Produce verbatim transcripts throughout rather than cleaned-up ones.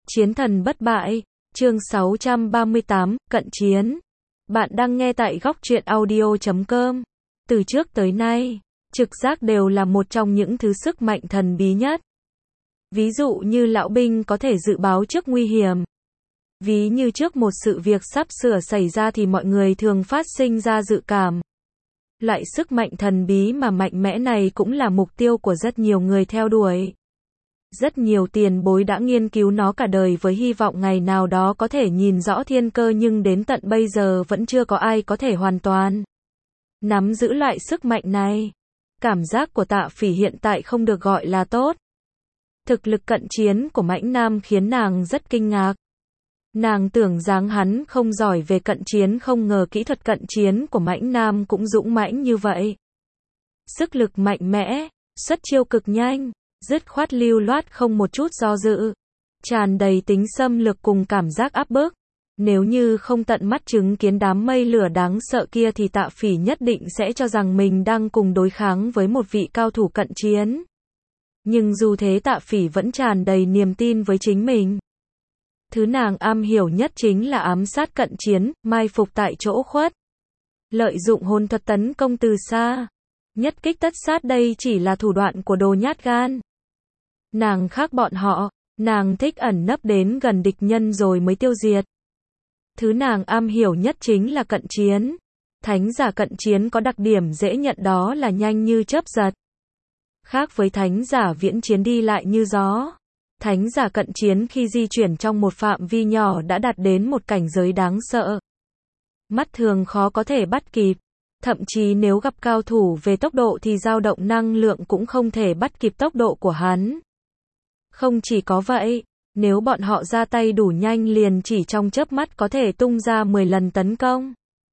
Chiến thần bất bại, chương sáu trăm ba mươi tám, cận chiến. Bạn đang nghe tại góc truyện audio chấm com. Từ trước tới nay, trực giác đều là một trong những thứ sức mạnh thần bí nhất. Ví dụ như lão binh có thể dự báo trước nguy hiểm. Ví như trước một sự việc sắp sửa xảy ra thì mọi người thường phát sinh ra dự cảm. Loại sức mạnh thần bí mà mạnh mẽ này cũng là mục tiêu của rất nhiều người theo đuổi. Rất nhiều tiền bối đã nghiên cứu nó cả đời với hy vọng ngày nào đó có thể nhìn rõ thiên cơ, nhưng đến tận bây giờ vẫn chưa có ai có thể hoàn toàn nắm giữ loại sức mạnh này. Cảm giác của Tạ Phỉ hiện tại không được gọi là tốt. Thực lực cận chiến của Mãnh Nam khiến nàng rất kinh ngạc. Nàng tưởng rằng hắn không giỏi về cận chiến, không ngờ kỹ thuật cận chiến của Mãnh Nam cũng dũng mãnh như vậy. Sức lực mạnh mẽ, xuất chiêu cực nhanh, dứt khoát lưu loát không một chút do dự, tràn đầy tính xâm lược cùng cảm giác áp bức. Nếu như không tận mắt chứng kiến đám mây lửa đáng sợ kia thì Tạ Phỉ nhất định sẽ cho rằng mình đang cùng đối kháng với một vị cao thủ cận chiến. Nhưng dù thế Tạ Phỉ vẫn tràn đầy niềm tin với chính mình. Thứ nàng am hiểu nhất chính là ám sát cận chiến, mai phục tại chỗ khuất. Lợi dụng hồn thuật tấn công từ xa. Nhất kích tất sát, đây chỉ là thủ đoạn của đồ nhát gan. Nàng khác bọn họ, nàng thích ẩn nấp đến gần địch nhân rồi mới tiêu diệt. Thứ nàng am hiểu nhất chính là cận chiến. Thánh giả cận chiến có đặc điểm dễ nhận, đó là nhanh như chớp giật. Khác với thánh giả viễn chiến đi lại như gió. Thánh giả cận chiến khi di chuyển trong một phạm vi nhỏ đã đạt đến một cảnh giới đáng sợ. Mắt thường khó có thể bắt kịp. Thậm chí nếu gặp cao thủ về tốc độ thì dao động năng lượng cũng không thể bắt kịp tốc độ của hắn. Không chỉ có vậy, nếu bọn họ ra tay đủ nhanh liền chỉ trong chớp mắt có thể tung ra mười lần tấn công.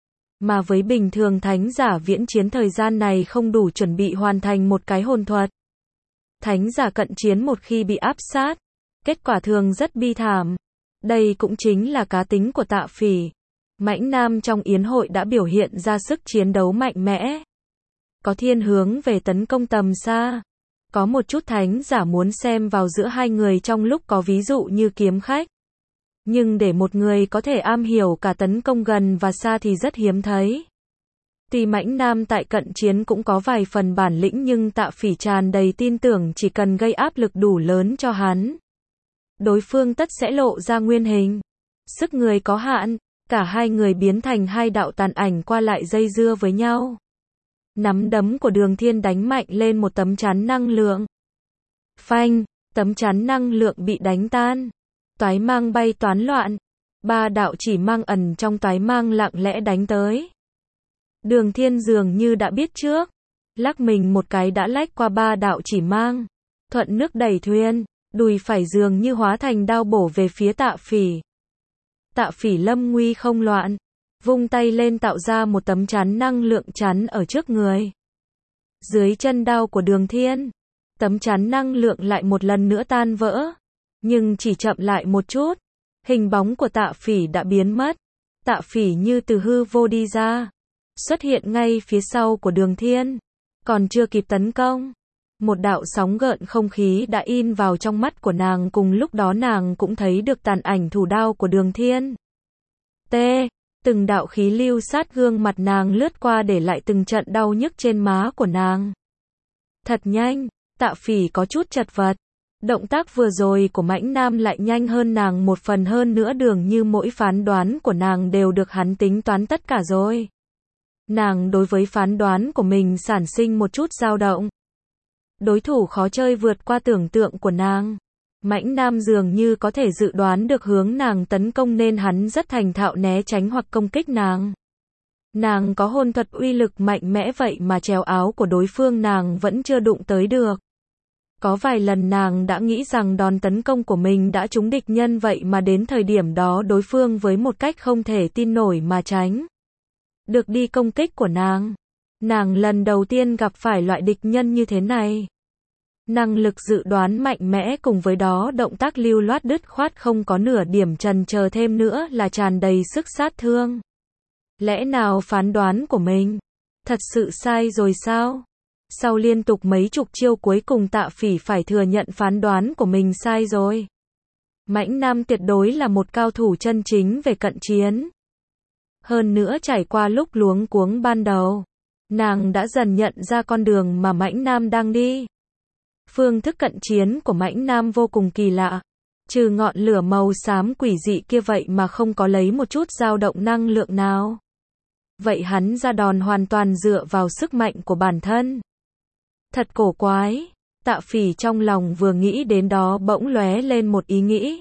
Mà với bình thường thánh giả viễn chiến thời gian này không đủ chuẩn bị hoàn thành một cái hồn thuật. Thánh giả cận chiến một khi bị áp sát, kết quả thường rất bi thảm. Đây cũng chính là cá tính của Tạ Phỉ. Mãnh Nam trong yến hội đã biểu hiện ra sức chiến đấu mạnh mẽ. Có thiên hướng về tấn công tầm xa. Có một chút thánh giả muốn xem vào giữa hai người trong lúc có ví dụ như kiếm khách. Nhưng để một người có thể am hiểu cả tấn công gần và xa thì rất hiếm thấy. Tuy Mãnh Nam tại cận chiến cũng có vài phần bản lĩnh, nhưng Tạ Phỉ tràn đầy tin tưởng chỉ cần gây áp lực đủ lớn cho hắn, đối phương tất sẽ lộ ra nguyên hình. Sức người có hạn, cả hai người biến thành hai đạo tàn ảnh qua lại dây dưa với nhau. Nắm đấm của Đường Thiên đánh mạnh lên một tấm chắn năng lượng. Phanh, tấm chắn năng lượng bị đánh tan. Toái mang bay toán loạn. Ba đạo chỉ mang ẩn trong toái mang lặng lẽ đánh tới. Đường Thiên dường như đã biết trước. Lắc mình một cái đã lách qua ba đạo chỉ mang. Thuận nước đẩy thuyền, đùi phải dường như hóa thành đao bổ về phía Tạ Phỉ. Tạ Phỉ lâm nguy không loạn. Vung tay lên tạo ra một tấm chắn năng lượng chắn ở trước người. Dưới chân đao của Đường Thiên, tấm chắn năng lượng lại một lần nữa tan vỡ. Nhưng chỉ chậm lại một chút, hình bóng của Tạ Phỉ đã biến mất. Tạ Phỉ như từ hư vô đi ra, xuất hiện ngay phía sau của Đường Thiên. Còn chưa kịp tấn công, một đạo sóng gợn không khí đã in vào trong mắt của nàng. Cùng lúc đó nàng cũng thấy được tàn ảnh thủ đao của Đường Thiên. T. Từng đạo khí lưu sát gương mặt nàng lướt qua để lại từng trận đau nhức trên má của nàng. Thật nhanh, Tạ Phỉ có chút chật vật. Động tác vừa rồi của Mãnh Nam lại nhanh hơn nàng một phần, hơn nữa dường như mỗi phán đoán của nàng đều được hắn tính toán tất cả rồi. Nàng đối với phán đoán của mình sản sinh một chút dao động. Đối thủ khó chơi vượt qua tưởng tượng của nàng. Mãnh Nam dường như có thể dự đoán được hướng nàng tấn công nên hắn rất thành thạo né tránh hoặc công kích nàng. Nàng có hồn thuật uy lực mạnh mẽ vậy mà chéo áo của đối phương nàng vẫn chưa đụng tới được. Có vài lần nàng đã nghĩ rằng đòn tấn công của mình đã trúng địch nhân, vậy mà đến thời điểm đó đối phương với một cách không thể tin nổi mà tránh được đi công kích của nàng. Nàng lần đầu tiên gặp phải loại địch nhân như thế này. Năng lực dự đoán mạnh mẽ cùng với đó động tác lưu loát đứt khoát, không có nửa điểm chần chờ, thêm nữa là tràn đầy sức sát thương. Lẽ nào phán đoán của mình thật sự sai rồi sao? Sau liên tục mấy chục chiêu cuối cùng Tạ Phỉ phải thừa nhận phán đoán của mình sai rồi. Mãnh Nam tuyệt đối là một cao thủ chân chính về cận chiến. Hơn nữa trải qua lúc luống cuống ban đầu, nàng đã dần nhận ra con đường mà Mãnh Nam đang đi. Phương thức cận chiến của Mãnh Nam vô cùng kỳ lạ. Trừ ngọn lửa màu xám quỷ dị kia vậy mà không có lấy một chút dao động năng lượng nào. Vậy hắn ra đòn hoàn toàn dựa vào sức mạnh của bản thân. Thật cổ quái. Tạ Phỉ trong lòng vừa nghĩ đến đó bỗng lóe lên một ý nghĩ.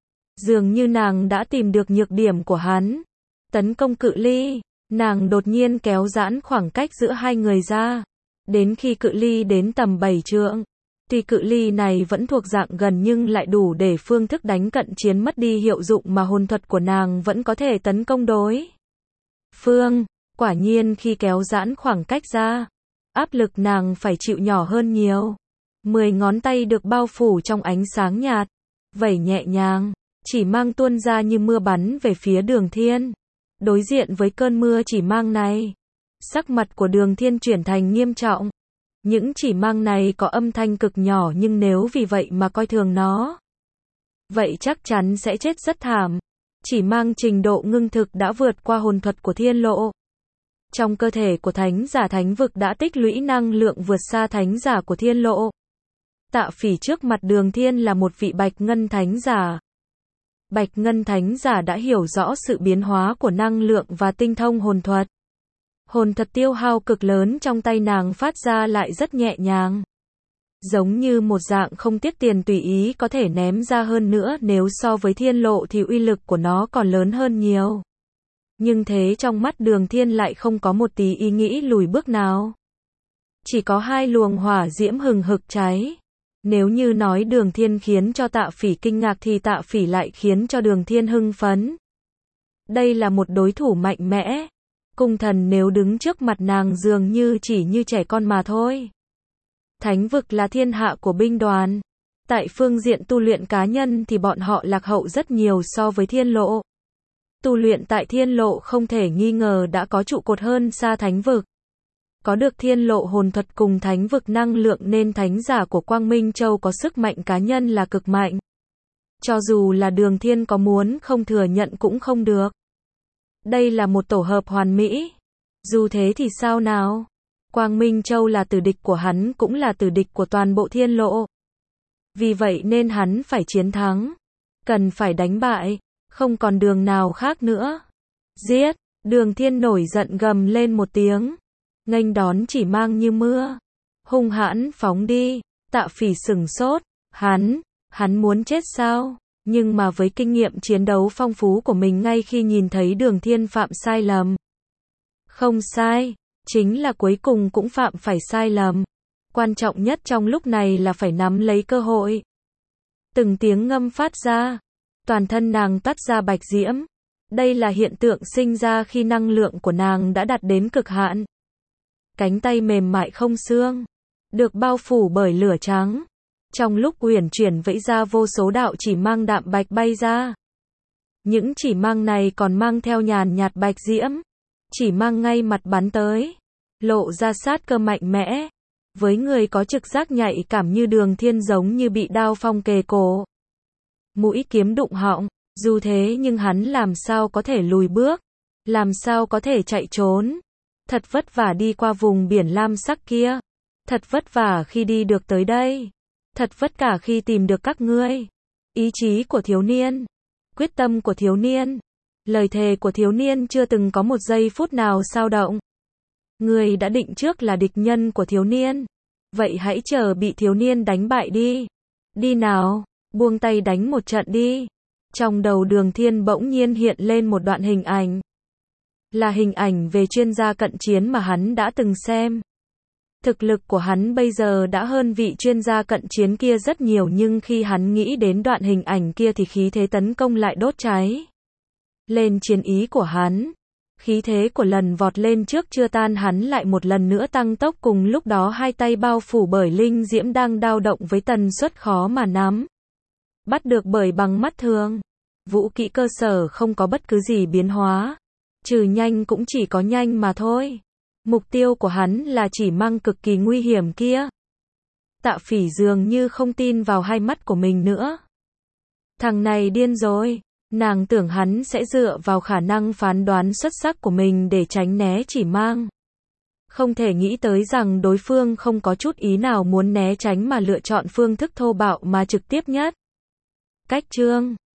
Dường như nàng đã tìm được nhược điểm của hắn. Tấn công cự ly. Nàng đột nhiên kéo giãn khoảng cách giữa hai người ra. Đến khi cự ly đến tầm bảy trượng. Tuy cự ly này vẫn thuộc dạng gần nhưng lại đủ để phương thức đánh cận chiến mất đi hiệu dụng mà hồn thuật của nàng vẫn có thể tấn công đối phương. Quả nhiên khi kéo giãn khoảng cách ra, áp lực nàng phải chịu nhỏ hơn nhiều. Mười ngón tay được bao phủ trong ánh sáng nhạt, vẩy nhẹ nhàng, chỉ mang tuôn ra như mưa bắn về phía Đường Thiên. Đối diện với cơn mưa chỉ mang này, sắc mặt của Đường Thiên chuyển thành nghiêm trọng. Những chỉ mang này có âm thanh cực nhỏ nhưng nếu vì vậy mà coi thường nó, vậy chắc chắn sẽ chết rất thảm. Chỉ mang trình độ ngưng thực đã vượt qua hồn thuật của Thiên Lộ. Trong cơ thể của thánh giả thánh vực đã tích lũy năng lượng vượt xa thánh giả của Thiên Lộ. Tạ Phỉ trước mặt Đường Thiên là một vị Bạch Ngân thánh giả. Bạch Ngân thánh giả đã hiểu rõ sự biến hóa của năng lượng và tinh thông hồn thuật. Hồn thuật tiêu hao cực lớn trong tay nàng phát ra lại rất nhẹ nhàng. Giống như một dạng không tiếc tiền tùy ý có thể ném ra, hơn nữa nếu so với Thiên Lộ thì uy lực của nó còn lớn hơn nhiều. Nhưng thế trong mắt Đường Thiên lại không có một tí ý nghĩ lùi bước nào. Chỉ có hai luồng hỏa diễm hừng hực cháy. Nếu như nói Đường Thiên khiến cho Tạ Phỉ kinh ngạc thì Tạ Phỉ lại khiến cho Đường Thiên hưng phấn. Đây là một đối thủ mạnh mẽ. Cung thần nếu đứng trước mặt nàng dường như chỉ như trẻ con mà thôi. Thánh vực là thiên hạ của binh đoàn. Tại phương diện tu luyện cá nhân thì bọn họ lạc hậu rất nhiều so với Thiên Lộ. Tu luyện tại Thiên Lộ không thể nghi ngờ đã có trụ cột hơn xa thánh vực. Có được Thiên Lộ hồn thuật cùng thánh vực năng lượng nên thánh giả của Quang Minh Châu có sức mạnh cá nhân là cực mạnh. Cho dù là Đường Thiên có muốn không thừa nhận cũng không được. Đây là một tổ hợp hoàn mỹ. Dù thế thì sao nào? Quang Minh Châu là tử địch của hắn cũng là tử địch của toàn bộ Thiên Lộ. Vì vậy nên hắn phải chiến thắng. Cần phải đánh bại. Không còn đường nào khác nữa. Giết! Đường Thiên nổi giận gầm lên một tiếng. Nghênh đón chỉ mang như mưa. Hung hãn phóng đi. Tạ Phỉ sửng sốt. Hắn, hắn muốn chết sao? Nhưng mà với kinh nghiệm chiến đấu phong phú của mình ngay khi nhìn thấy Đường Thiên phạm sai lầm. Không sai, chính là cuối cùng cũng phạm phải sai lầm. Quan trọng nhất trong lúc này là phải nắm lấy cơ hội. Từng tiếng ngâm phát ra. Toàn thân nàng toát ra bạch diễm. Đây là hiện tượng sinh ra khi năng lượng của nàng đã đạt đến cực hạn. Cánh tay mềm mại không xương, được bao phủ bởi lửa trắng. Trong lúc uyển chuyển vẫy ra vô số đạo chỉ mang đạm bạch bay ra. Những chỉ mang này còn mang theo nhàn nhạt bạch diễm. Chỉ mang ngay mặt bắn tới. Lộ ra sát cơ mạnh mẽ. Với người có trực giác nhạy cảm như Đường Thiên giống như bị đao phong kề cổ. Mũi kiếm đụng họng. Dù thế nhưng hắn làm sao có thể lùi bước. Làm sao có thể chạy trốn. Thật vất vả đi qua vùng biển lam sắc kia. Thật vất vả khi đi được tới đây. Thật vất cả khi tìm được các ngươi. Ý chí của thiếu niên. Quyết tâm của thiếu niên. Lời thề của thiếu niên chưa từng có một giây phút nào xao động. Ngươi đã định trước là địch nhân của thiếu niên. Vậy hãy chờ bị thiếu niên đánh bại đi. Đi nào, buông tay đánh một trận đi. Trong đầu Đường Thiên bỗng nhiên hiện lên một đoạn hình ảnh. Là hình ảnh về chuyên gia cận chiến mà hắn đã từng xem. Thực lực của hắn bây giờ đã hơn vị chuyên gia cận chiến kia rất nhiều, nhưng khi hắn nghĩ đến đoạn hình ảnh kia thì khí thế tấn công lại đốt cháy lên chiến ý của hắn. Khí thế của lần vọt lên trước chưa tan, hắn lại một lần nữa tăng tốc, cùng lúc đó hai tay bao phủ bởi linh diễm đang dao động với tần suất khó mà nắm bắt được bởi bằng mắt thường. Vũ kỹ cơ sở không có bất cứ gì biến hóa, trừ nhanh cũng chỉ có nhanh mà thôi. Mục tiêu của hắn là chỉ mang cực kỳ nguy hiểm kia. Tạ Phỉ dường như không tin vào hai mắt của mình nữa. Thằng này điên rồi. Nàng tưởng hắn sẽ dựa vào khả năng phán đoán xuất sắc của mình để tránh né chỉ mang. Không thể nghĩ tới rằng đối phương không có chút ý nào muốn né tránh mà lựa chọn phương thức thô bạo mà trực tiếp nhất. Cách chương